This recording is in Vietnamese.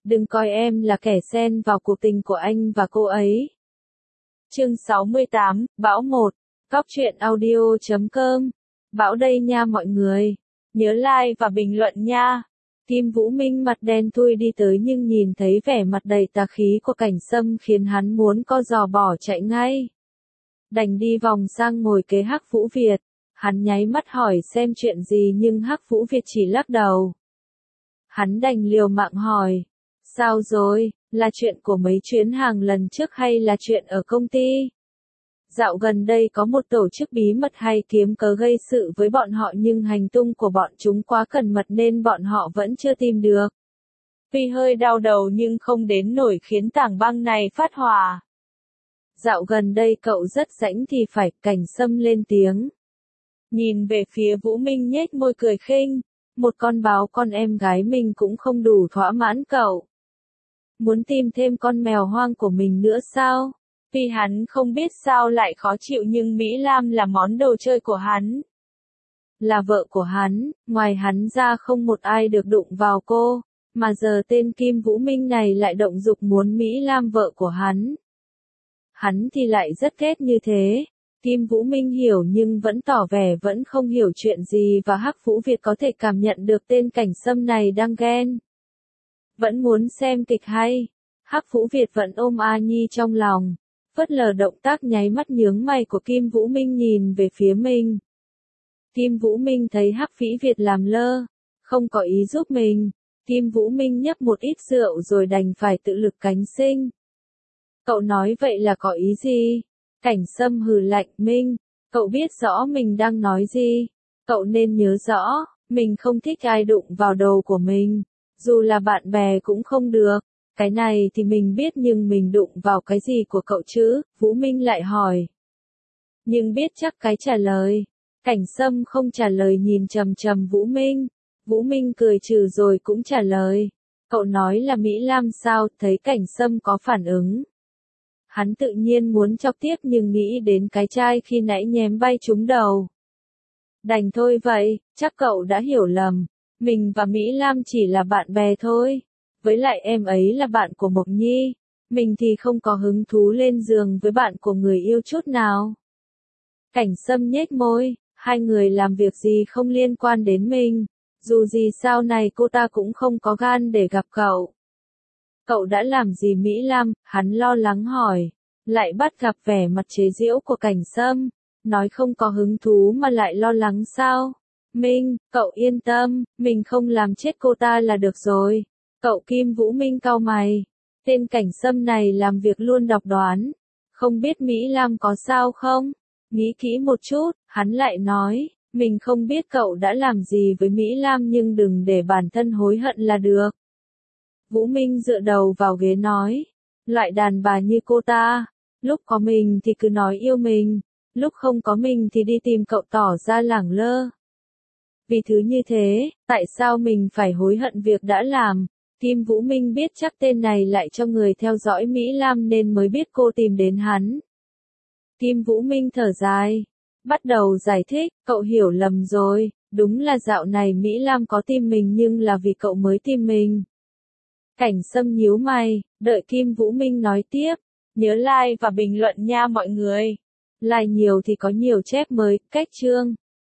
đừng coi em là kẻ xen vào cuộc tình của anh và cô ấy. Chương 68, Bão 1, Cóc truyện audio.com. Bão đây nha mọi người. Nhớ like và bình luận nha. Kim Vũ Minh mặt đen thui đi tới nhưng nhìn thấy vẻ mặt đầy tà khí của Cảnh Sâm khiến hắn muốn co giò bỏ chạy ngay. Đành đi vòng sang ngồi kế Hắc Vũ Việt. Hắn nháy mắt hỏi xem chuyện gì nhưng Hắc Vũ Việt chỉ lắc đầu. Hắn đành liều mạng hỏi. Sao rồi, là chuyện của mấy chuyến hàng lần trước hay là chuyện ở công ty? Dạo gần đây có một tổ chức bí mật hay kiếm cớ gây sự với bọn họ nhưng hành tung của bọn chúng quá cẩn mật nên bọn họ vẫn chưa tìm được. Tuy hơi đau đầu nhưng không đến nổi khiến tảng băng này phát hỏa. Dạo gần đây cậu rất rảnh thì phải, Cảnh Sâm lên tiếng. Nhìn về phía Vũ Minh nhếch môi cười khinh, một con báo con em gái mình cũng không đủ thỏa mãn cậu. Muốn tìm thêm con mèo hoang của mình nữa sao? Tuy hắn không biết sao lại khó chịu nhưng Mỹ Lam là món đồ chơi của hắn. Là vợ của hắn, ngoài hắn ra không một ai được đụng vào cô, mà giờ tên Kim Vũ Minh này lại động dục muốn Mỹ Lam vợ của hắn. Hắn thì lại rất ghét như thế. Kim Vũ Minh hiểu nhưng vẫn tỏ vẻ vẫn không hiểu chuyện gì và Hắc Vũ Việt có thể cảm nhận được tên Cảnh Sâm này đang ghen. Vẫn muốn xem kịch hay. Hắc Vũ Việt vẫn ôm A Nhi trong lòng. Phớt lờ động tác nháy mắt nhướng mày của Kim Vũ Minh nhìn về phía mình. Kim Vũ Minh thấy Hắc Vĩ Việt làm lơ, không có ý giúp mình. Kim Vũ Minh nhấp một ít rượu rồi đành phải tự lực cánh sinh. Cậu nói vậy là có ý gì? Cảnh Sâm hừ lạnh. Minh, cậu biết rõ mình đang nói gì. Cậu nên nhớ rõ, mình không thích ai đụng vào đầu của mình. Dù là bạn bè cũng không được. Cái này thì mình biết nhưng mình đụng vào cái gì của cậu chứ? Vũ Minh lại hỏi. Nhưng biết chắc cái trả lời. Cảnh Sâm không trả lời nhìn chằm chằm Vũ Minh. Vũ Minh cười trừ rồi cũng trả lời. Cậu nói là Mỹ Lam sao? Thấy Cảnh Sâm có phản ứng. Hắn tự nhiên muốn chọc tiếp nhưng nghĩ đến cái chai khi nãy nhém bay trúng đầu. Đành thôi vậy, chắc cậu đã hiểu lầm. Mình và Mỹ Lam chỉ là bạn bè thôi. Với lại em ấy là bạn của Mộc Nhi. Mình thì không có hứng thú lên giường với bạn của người yêu chút nào. Cảnh Sâm nhếch môi, hai người làm việc gì không liên quan đến mình. Dù gì sau này cô ta cũng không có gan để gặp cậu. Cậu đã làm gì Mỹ Lam? Hắn lo lắng hỏi. Lại bắt gặp vẻ mặt chế giễu của Cảnh Sâm. Nói không có hứng thú mà lại lo lắng sao? Minh, cậu yên tâm, mình không làm chết cô ta là được rồi. Cậu Kim Vũ Minh cau mày. Tên Cảnh Sâm này làm việc luôn độc đoán. Không biết Mỹ Lam có sao không? Nghĩ kỹ một chút, hắn lại nói. Mình không biết cậu đã làm gì với Mỹ Lam nhưng đừng để bản thân hối hận là được. Vũ Minh dựa đầu vào ghế nói. Loại đàn bà như cô ta. Lúc có mình thì cứ nói yêu mình. Lúc không có mình thì đi tìm cậu tỏ ra lẳng lơ. Vì thứ như thế, tại sao mình phải hối hận việc đã làm? Kim Vũ Minh biết chắc tên này lại cho người theo dõi Mỹ Lam nên mới biết cô tìm đến hắn. Kim Vũ Minh thở dài. Bắt đầu giải thích, cậu hiểu lầm rồi. Đúng là dạo này Mỹ Lam có tìm mình nhưng là vì cậu mới tìm mình. Cảnh Sâm nhíu mày, đợi Kim Vũ Minh nói tiếp. Nhớ like và bình luận nha mọi người. Like nhiều thì có nhiều chép mới, cách chương.